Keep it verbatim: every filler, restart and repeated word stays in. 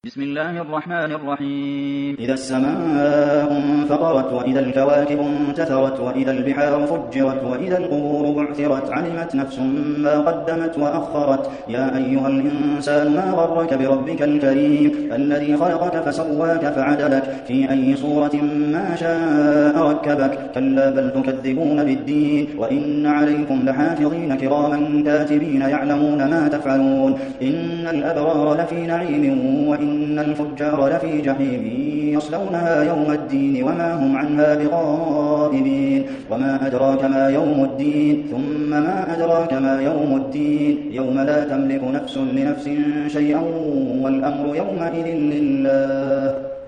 بسم الله الرحمن الرحيم إذا السماء انفطرت وإذا الكواكب انتثرت وإذا البحار فجرت وإذا القبور بعثرت علمت نفس ما قدمت وأخرت يا أيها الإنسان ما غرك بربك الكريم الذي خلقك فسواك فعدلك في أي صورة ما شاء ركبك كلا بل تكذبون بالدين وإن عليكم لحافظين كراما كاتبين يعلمون ما تفعلون إن الأبرار لفي نعيم وإن إن الفجار لفي جحيم يصلونها يوم الدين وما هم عنها بغائبين وما أدراك ما يوم الدين ثم ما أدراك ما يوم الدين يوم لا تملك نفس لنفس شيئا والأمر يومئذ لله